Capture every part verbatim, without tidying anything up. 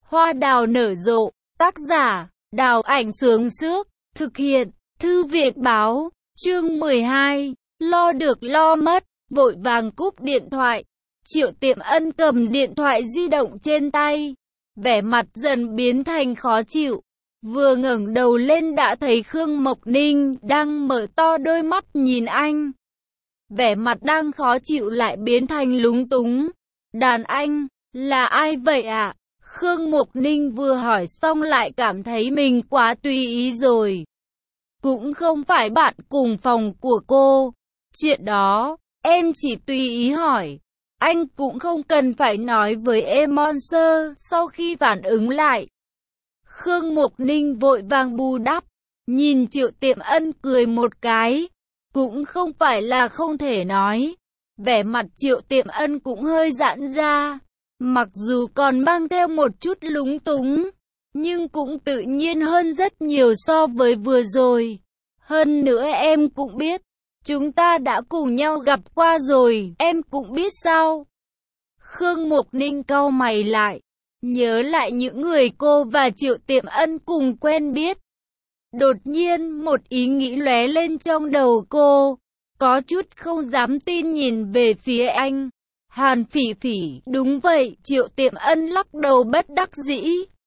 Hoa đào nở rộ, tác giả, Đào Ảnh Sướng Sước, thực hiện, Thư viện Báo, chương mười hai, lo được lo mất, vội vàng cúp điện thoại. Triệu Tiệm Ân cầm điện thoại di động trên tay, vẻ mặt dần biến thành khó chịu. Vừa ngẩng đầu lên đã thấy Khương Mộc Ninh đang mở to đôi mắt nhìn anh. Vẻ mặt đang khó chịu lại biến thành lúng túng. Đàn anh, là ai vậy ạ? À? Khương Mộc Ninh vừa hỏi xong lại cảm thấy mình quá tùy ý rồi. Cũng không phải bạn cùng phòng của cô. Chuyện đó, em chỉ tùy ý hỏi. Anh cũng không cần phải nói với em Monster. Sau khi phản ứng lại, Khương Mộc Ninh vội vàng bù đắp, nhìn Triệu Tiệm Ân cười một cái. Cũng không phải là không thể nói. Vẻ mặt Triệu Tiệm Ân cũng hơi giãn ra, mặc dù còn mang theo một chút lúng túng, nhưng cũng tự nhiên hơn rất nhiều so với vừa rồi. Hơn nữa em cũng biết, chúng ta đã cùng nhau gặp qua rồi, em cũng biết sao. Khương Mộc Ninh cau mày lại, nhớ lại những người cô và Triệu Tiệm Ân cùng quen biết. Đột nhiên một ý nghĩ lóe lên trong đầu cô, có chút không dám tin nhìn về phía anh. Hàn Phỉ Phỉ, đúng vậy, Triệu Tiệm Ân lắc đầu bất đắc dĩ.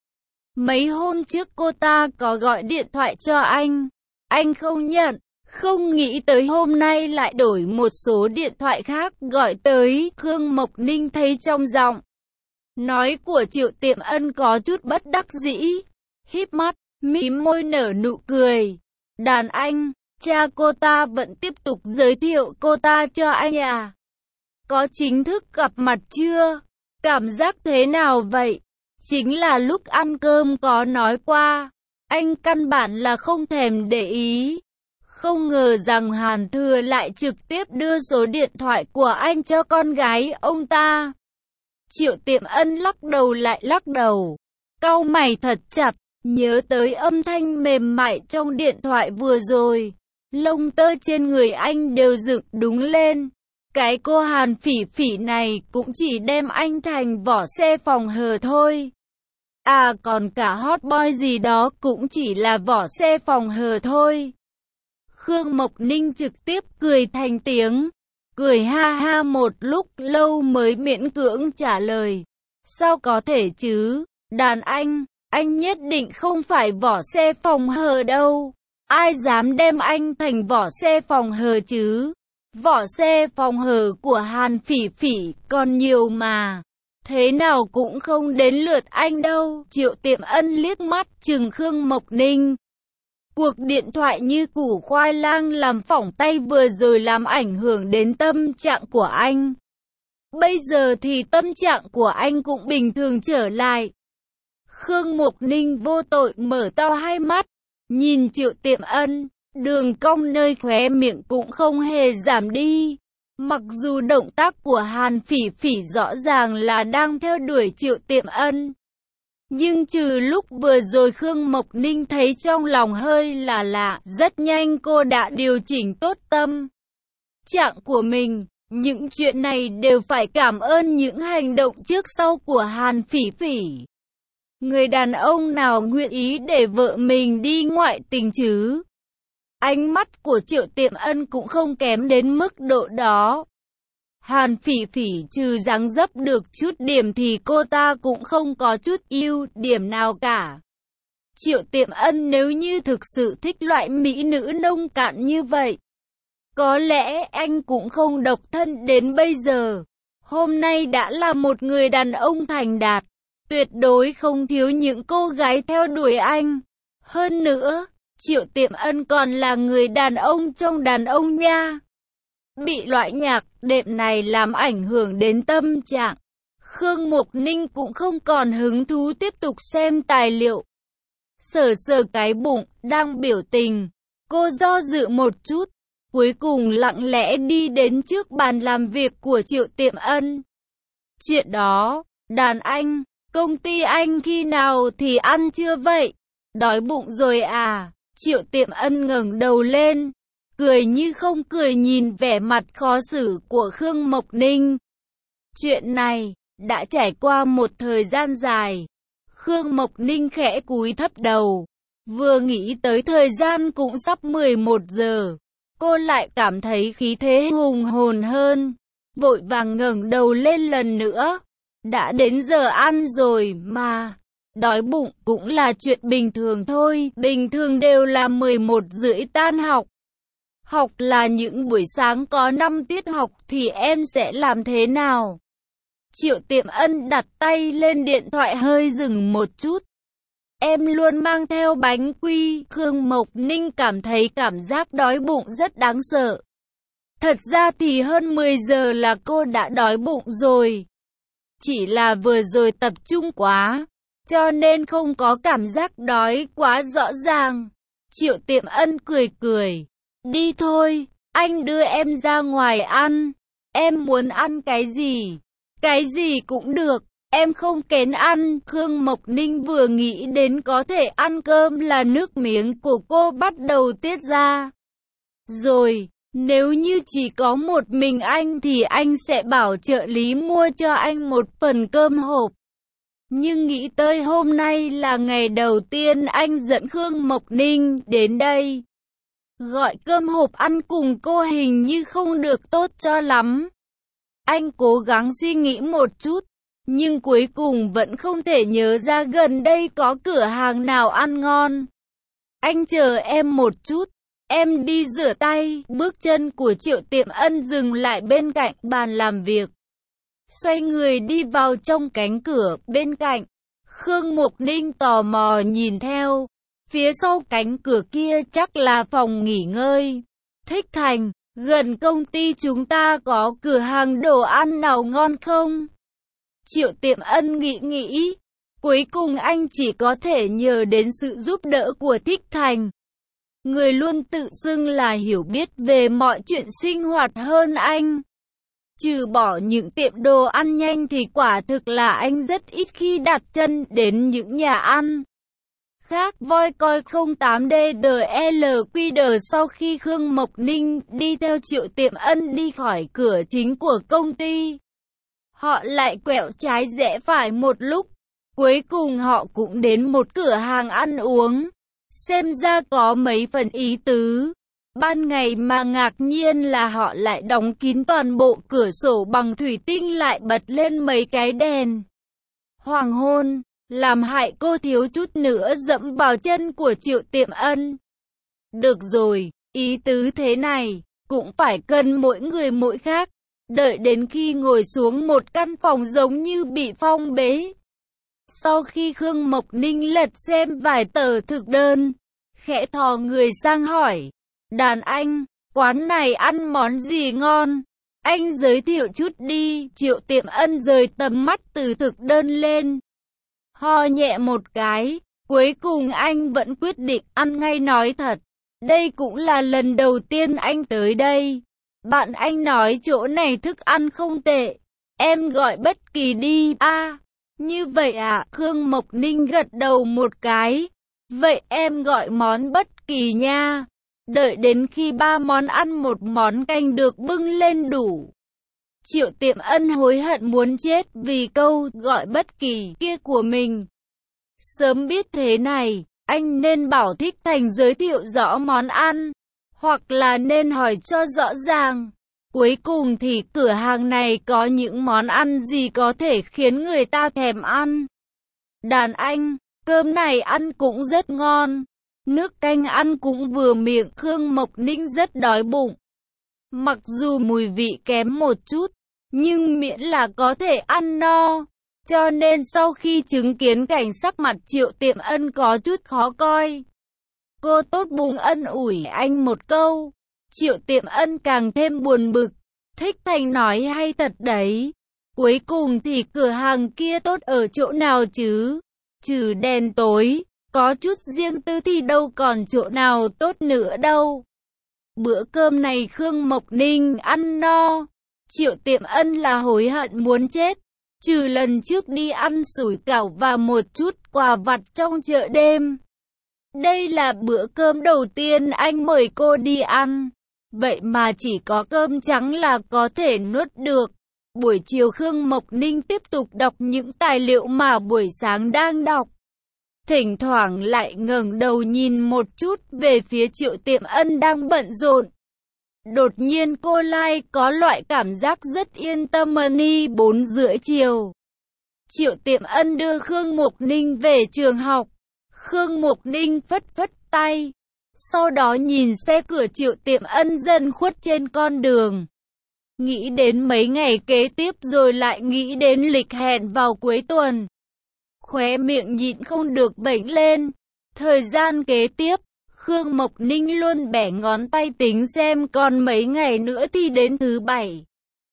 Mấy hôm trước cô ta có gọi điện thoại cho anh, anh không nhận, không nghĩ tới hôm nay lại đổi một số điện thoại khác gọi tới. Khương Mộc Ninh thấy trong giọng nói của Triệu Tiệm Ân có chút bất đắc dĩ, híp mắt, mím môi nở nụ cười. Đàn anh, cha cô ta vẫn tiếp tục giới thiệu cô ta cho anh à? Có chính thức gặp mặt chưa? Cảm giác thế nào vậy? Chính là lúc ăn cơm có nói qua, anh căn bản là không thèm để ý. Không ngờ rằng Hàn Thừa lại trực tiếp đưa số điện thoại của anh cho con gái ông ta. Triệu Tiệm Ân lắc đầu lại lắc đầu, cau mày thật chặt, nhớ tới âm thanh mềm mại trong điện thoại vừa rồi. Lông tơ trên người anh đều dựng đúng lên. Cái cô Hàn Phỉ Phỉ này cũng chỉ đem anh thành vỏ xe phòng hờ thôi. À còn cả hot boy gì đó cũng chỉ là vỏ xe phòng hờ thôi. Khương Mộc Ninh trực tiếp cười thành tiếng, cười ha ha một lúc lâu mới miễn cưỡng trả lời. Sao có thể chứ, đàn anh, anh nhất định không phải vỏ xe phòng hờ đâu. Ai dám đem anh thành vỏ xe phòng hờ chứ? Vỏ xe phòng hờ của Hàn Phỉ Phỉ còn nhiều mà. Thế nào cũng không đến lượt anh đâu. Triệu Tiệm Ân liếc mắt chừng Khương Mộc Ninh. Cuộc điện thoại như củ khoai lang làm phỏng tay vừa rồi làm ảnh hưởng đến tâm trạng của anh. Bây giờ thì tâm trạng của anh cũng bình thường trở lại. Khương Mộc Ninh vô tội mở to hai mắt, nhìn Triệu Tiệm Ân, đường cong nơi khóe miệng cũng không hề giảm đi. Mặc dù động tác của Hàn Phỉ Phỉ rõ ràng là đang theo đuổi Triệu Tiệm Ân, nhưng trừ lúc vừa rồi Khương Mộc Ninh thấy trong lòng hơi là lạ, rất nhanh cô đã điều chỉnh tốt tâm trạng của mình. Những chuyện này đều phải cảm ơn những hành động trước sau của Hàn Phỉ Phỉ. Người đàn ông nào nguyện ý để vợ mình đi ngoại tình chứ? Ánh mắt của Triệu Tiệm Ân cũng không kém đến mức độ đó. Hàn Phỉ Phỉ trừ dáng dấp được chút điểm thì cô ta cũng không có chút ưu điểm nào cả. Triệu Tiệm Ân nếu như thực sự thích loại mỹ nữ nông cạn như vậy, có lẽ anh cũng không độc thân đến bây giờ. Hôm nay đã là một người đàn ông thành đạt, tuyệt đối không thiếu những cô gái theo đuổi anh. Hơn nữa, Triệu Tiệm Ân còn là người đàn ông trong đàn ông nha. Bị loại nhạc đệm này làm ảnh hưởng đến tâm trạng, Khương Mộc Ninh cũng không còn hứng thú tiếp tục xem tài liệu. Sờ sờ cái bụng, đang biểu tình, cô do dự một chút, cuối cùng lặng lẽ đi đến trước bàn làm việc của Triệu Tiệm Ân. Chuyện đó, đàn anh, công ty anh khi nào thì ăn chưa vậy? Đói bụng rồi à? Triệu Tiệm Ân ngẩng đầu lên, cười như không cười nhìn vẻ mặt khó xử của Khương Mộc Ninh. Chuyện này đã trải qua một thời gian dài, Khương Mộc Ninh khẽ cúi thấp đầu. Vừa nghĩ tới thời gian cũng sắp mười một giờ. Cô lại cảm thấy khí thế hùng hồn hơn. Vội vàng ngẩng đầu lên lần nữa. Đã đến giờ ăn rồi mà. Đói bụng cũng là chuyện bình thường thôi. Bình thường đều là mười một rưỡi tan học. Học là những buổi sáng có năm tiết học thì em sẽ làm thế nào? Triệu Tiệm Ân đặt tay lên điện thoại hơi dừng một chút. Em luôn mang theo bánh quy. Khương Mộc Ninh cảm thấy cảm giác đói bụng rất đáng sợ. Thật ra thì hơn mười giờ là cô đã đói bụng rồi. Chỉ là vừa rồi tập trung quá, cho nên không có cảm giác đói quá rõ ràng. Triệu Tiệm Ân cười cười. Đi thôi, anh đưa em ra ngoài ăn. Em muốn ăn cái gì? Cái gì cũng được, em không kén ăn. Khương Mộc Ninh vừa nghĩ đến có thể ăn cơm là nước miếng của cô bắt đầu tiết ra. Rồi, nếu như chỉ có một mình anh thì anh sẽ bảo trợ lý mua cho anh một phần cơm hộp. Nhưng nghĩ tới hôm nay là ngày đầu tiên anh dẫn Khương Mộc Ninh đến đây. Gọi cơm hộp ăn cùng cô hình như không được tốt cho lắm. Anh cố gắng suy nghĩ một chút, nhưng cuối cùng vẫn không thể nhớ ra gần đây có cửa hàng nào ăn ngon. Anh chờ em một chút, em đi rửa tay. Bước chân của Triệu Tiệm Ân dừng lại bên cạnh bàn làm việc. Xoay người đi vào trong cánh cửa bên cạnh. Khương Mộc Ninh tò mò nhìn theo. Phía sau cánh cửa kia chắc là phòng nghỉ ngơi. Thích Thành, gần công ty chúng ta có cửa hàng đồ ăn nào ngon không? Triệu Tiệm Ân nghĩ nghĩ. Cuối cùng anh chỉ có thể nhờ đến sự giúp đỡ của Thích Thành. Người luôn tự xưng là hiểu biết về mọi chuyện sinh hoạt hơn anh. Trừ bỏ những tiệm đồ ăn nhanh thì quả thực là anh rất ít khi đặt chân đến những nhà ăn khác. Voi coi không tám D đê lờ quy đờ sau khi Khương Mộc Ninh đi theo Triệu Tiệm Ân đi khỏi cửa chính của công ty. Họ lại quẹo trái rẽ phải một lúc. Cuối cùng họ cũng đến một cửa hàng ăn uống. Xem ra có mấy phần ý tứ. Ban ngày mà ngạc nhiên là họ lại đóng kín toàn bộ cửa sổ bằng thủy tinh lại bật lên mấy cái đèn. Hoàng hôn, làm hại cô thiếu chút nữa dẫm vào chân của Triệu Tiệm Ân. Được rồi, ý tứ thế này, cũng phải cần mỗi người mỗi khác. Đợi đến khi ngồi xuống một căn phòng giống như bị phong bế. Sau khi Khương Mộc Ninh lật xem vài tờ thực đơn, khẽ thò người sang hỏi. Đàn anh, quán này ăn món gì ngon? Anh giới thiệu chút đi. Triệu Tiệm Ân rời tầm mắt từ thực đơn lên. Ho nhẹ một cái, cuối cùng anh vẫn quyết định ăn ngay. Nói thật, đây cũng là lần đầu tiên anh tới đây. Bạn anh nói chỗ này thức ăn không tệ. Em gọi bất kỳ đi. A, à, như vậy à? Khương Mộc Ninh gật đầu một cái. Vậy em gọi món bất kỳ nha. Đợi đến khi ba món ăn một món canh được bưng lên đủ. Triệu Tiệm Ân hối hận muốn chết vì câu gọi bất kỳ kia của mình. Sớm biết thế này, anh nên bảo Thích Thành giới thiệu rõ món ăn, hoặc là nên hỏi cho rõ ràng. Cuối cùng thì cửa hàng này có những món ăn gì có thể khiến người ta thèm ăn. Đàn anh, cơm này ăn cũng rất ngon. Nước canh ăn cũng vừa miệng. Khương Mộc Ninh rất đói bụng. Mặc dù mùi vị kém một chút, nhưng miễn là có thể ăn no. Cho nên sau khi chứng kiến cảnh sắc mặt Triệu Tiệm Ân có chút khó coi, cô tốt bụng ân ủi anh một câu. Triệu Tiệm Ân càng thêm buồn bực. Thích Thành nói hay thật đấy. Cuối cùng thì cửa hàng kia tốt ở chỗ nào chứ? Trừ đèn tối, có chút riêng tư thì đâu còn chỗ nào tốt nữa đâu. Bữa cơm này Khương Mộc Ninh ăn no. Triệu Tiệm Ân là hối hận muốn chết. Trừ lần trước đi ăn sủi cảo và một chút quà vặt trong chợ đêm. Đây là bữa cơm đầu tiên anh mời cô đi ăn. Vậy mà chỉ có cơm trắng là có thể nuốt được. Buổi chiều Khương Mộc Ninh tiếp tục đọc những tài liệu mà buổi sáng đang đọc. Thỉnh thoảng lại ngẩng đầu nhìn một chút về phía Triệu Tiệm Ân đang bận rộn. Đột nhiên cô lại có loại cảm giác rất yên tâm. Ni bốn rưỡi chiều. Triệu Tiệm Ân đưa Khương Mộc Ninh về trường học. Khương Mộc Ninh phất phất tay. Sau đó nhìn xe cửa Triệu Tiệm Ân dần khuất trên con đường. Nghĩ đến mấy ngày kế tiếp rồi lại nghĩ đến lịch hẹn vào cuối tuần. Khóe miệng nhịn không được vểnh lên. Thời gian kế tiếp, Khương Mộc Ninh luôn bẻ ngón tay tính xem còn mấy ngày nữa thì đến thứ bảy.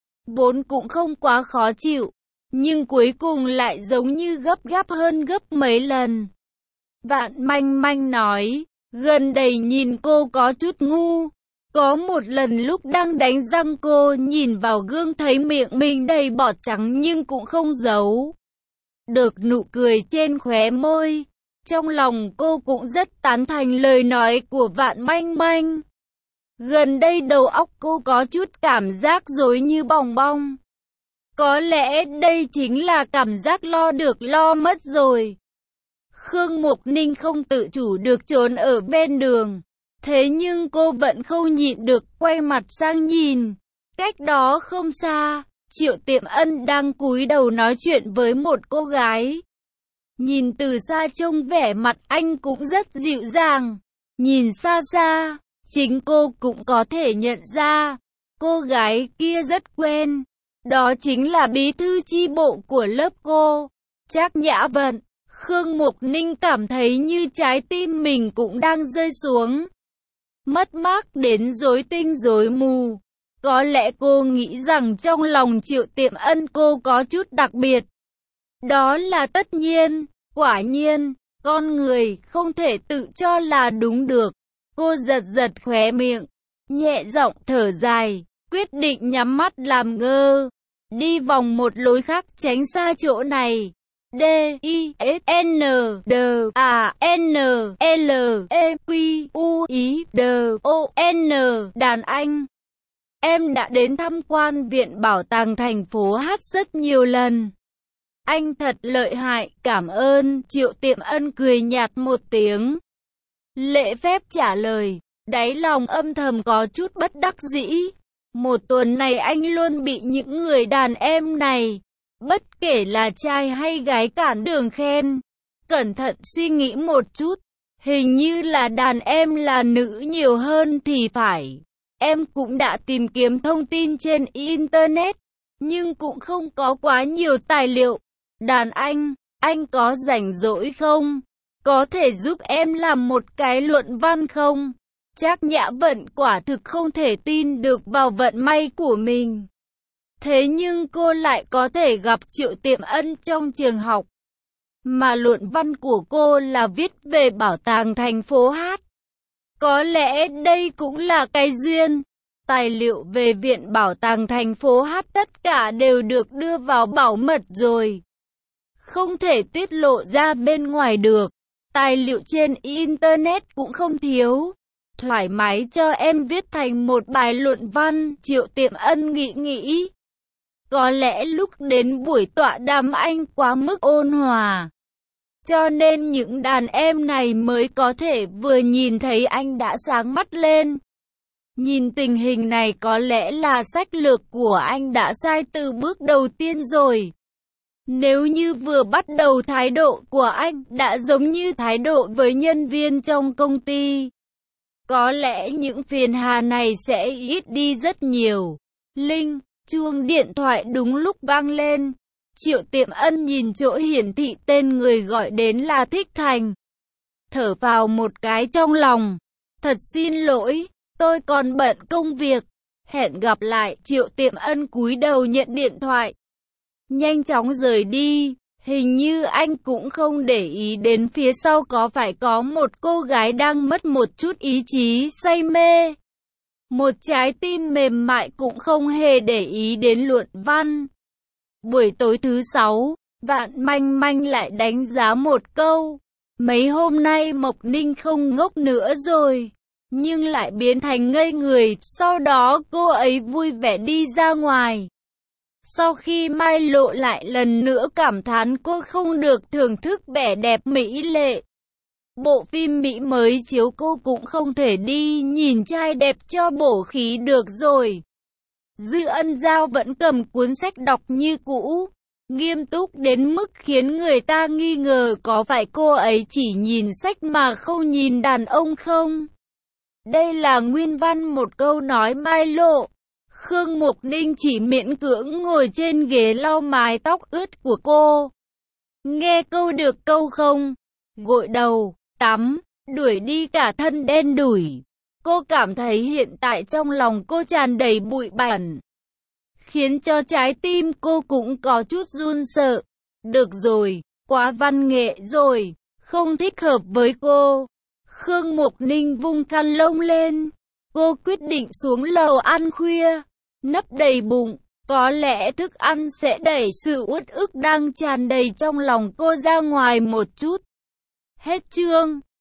Vốn cũng không quá khó chịu, nhưng cuối cùng lại giống như gấp gáp hơn gấp mấy lần. Vạn Manh Manh nói, gần đây nhìn cô có chút ngu. Có một lần lúc đang đánh răng cô nhìn vào gương thấy miệng mình đầy bọt trắng nhưng cũng không giấu được nụ cười trên khóe môi. Trong lòng cô cũng rất tán thành lời nói của Vạn Manh Manh. Gần đây đầu óc cô có chút cảm giác rối như bong bong. Có lẽ đây chính là cảm giác lo được lo mất rồi. Khương Mộc Ninh không tự chủ được trốn ở bên đường. Thế nhưng cô vẫn không nhịn được quay mặt sang nhìn. Cách đó không xa, Triệu Tiệm Ân đang cúi đầu nói chuyện với một cô gái. Nhìn từ xa trông vẻ mặt anh cũng rất dịu dàng. Nhìn xa xa, chính cô cũng có thể nhận ra. Cô gái kia rất quen. Đó chính là bí thư chi bộ của lớp cô, Trác Nhã Vận. Khương Mộc Ninh cảm thấy như trái tim mình cũng đang rơi xuống. Mất mát đến rối tinh rối mù. Có lẽ cô nghĩ rằng trong lòng Triệu Tiệm Ân cô có chút đặc biệt. Đó là tất nhiên, quả nhiên, con người không thể tự cho là đúng được. Cô giật giật khóe miệng, nhẹ giọng thở dài, quyết định nhắm mắt làm ngơ. Đi vòng một lối khác tránh xa chỗ này. D, I, S, N, D, A, N, L, E, Q, U, I, D, O, N. Đàn anh. Em đã đến tham quan viện bảo tàng thành phố Hát rất nhiều lần. Anh thật lợi hại, cảm ơn. Triệu Tiệm Ân cười nhạt một tiếng. Lễ phép trả lời, đáy lòng âm thầm có chút bất đắc dĩ. Một tuần này anh luôn bị những người đàn em này, bất kể là trai hay gái cản đường khen. Cẩn thận suy nghĩ một chút, hình như là đàn em là nữ nhiều hơn thì phải. Em cũng đã tìm kiếm thông tin trên Internet, nhưng cũng không có quá nhiều tài liệu. Đàn anh, anh có rảnh rỗi không? Có thể giúp em làm một cái luận văn không? Trác Nhã Vận quả thực không thể tin được vào vận may của mình. Thế nhưng cô lại có thể gặp Triệu Tiệm Ân trong trường học. Mà luận văn của cô là viết về bảo tàng thành phố Hát. Có lẽ đây cũng là cái duyên. Tài liệu về viện bảo tàng thành phố Hát tất cả đều được đưa vào bảo mật rồi. Không thể tiết lộ ra bên ngoài được. Tài liệu trên Internet cũng không thiếu. Thoải mái cho em viết thành một bài luận văn. Triệu Tiệm Ân nghĩ nghĩ. Có lẽ lúc đến buổi tọa đàm anh quá mức ôn hòa. Cho nên những đàn em này mới có thể vừa nhìn thấy anh đã sáng mắt lên. Nhìn tình hình này có lẽ là sách lược của anh đã sai từ bước đầu tiên rồi. Nếu như vừa bắt đầu thái độ của anh đã giống như thái độ với nhân viên trong công ty, có lẽ những phiền hà này sẽ ít đi rất nhiều. Linh, chuông điện thoại đúng lúc vang lên. Triệu Tiệm Ân nhìn chỗ hiển thị tên người gọi đến là Thích Thành. Thở vào một cái trong lòng. Thật xin lỗi, tôi còn bận công việc. Hẹn gặp lại. Triệu Tiệm Ân cúi đầu nhận điện thoại. Nhanh chóng rời đi. Hình như anh cũng không để ý đến phía sau có phải có một cô gái đang mất một chút ý chí say mê. Một trái tim mềm mại cũng không hề để ý đến luận văn. Buổi tối thứ sáu, Vạn Manh Manh lại đánh giá một câu. Mấy hôm nay Mộc Ninh không ngốc nữa rồi, nhưng lại biến thành ngây người. Sau đó cô ấy vui vẻ đi ra ngoài. Sau khi Mai Lộ lại lần nữa cảm thán cô không được thưởng thức vẻ đẹp mỹ lệ. Bộ phim Mỹ mới chiếu cô cũng không thể đi nhìn trai đẹp cho bổ khí được rồi. Dư Ân Giao vẫn cầm cuốn sách đọc như cũ, nghiêm túc đến mức khiến người ta nghi ngờ có phải cô ấy chỉ nhìn sách mà không nhìn đàn ông không? Đây là nguyên văn một câu nói Mai Lộ. Khương Mục Ninh chỉ miễn cưỡng ngồi trên ghế lau mái tóc ướt của cô. Nghe câu được câu không? Gội đầu, tắm, đuổi đi cả thân đen đủi. Cô cảm thấy hiện tại trong lòng cô tràn đầy bụi bẩn, khiến cho trái tim cô cũng có chút run sợ. Được rồi, quá văn nghệ rồi, không thích hợp với cô. Khương Mục Ninh vung khăn lông lên. Cô quyết định xuống lầu ăn khuya, nấp đầy bụng. Có lẽ thức ăn sẽ đẩy sự uất ức đang tràn đầy trong lòng cô ra ngoài một chút. Hết chương.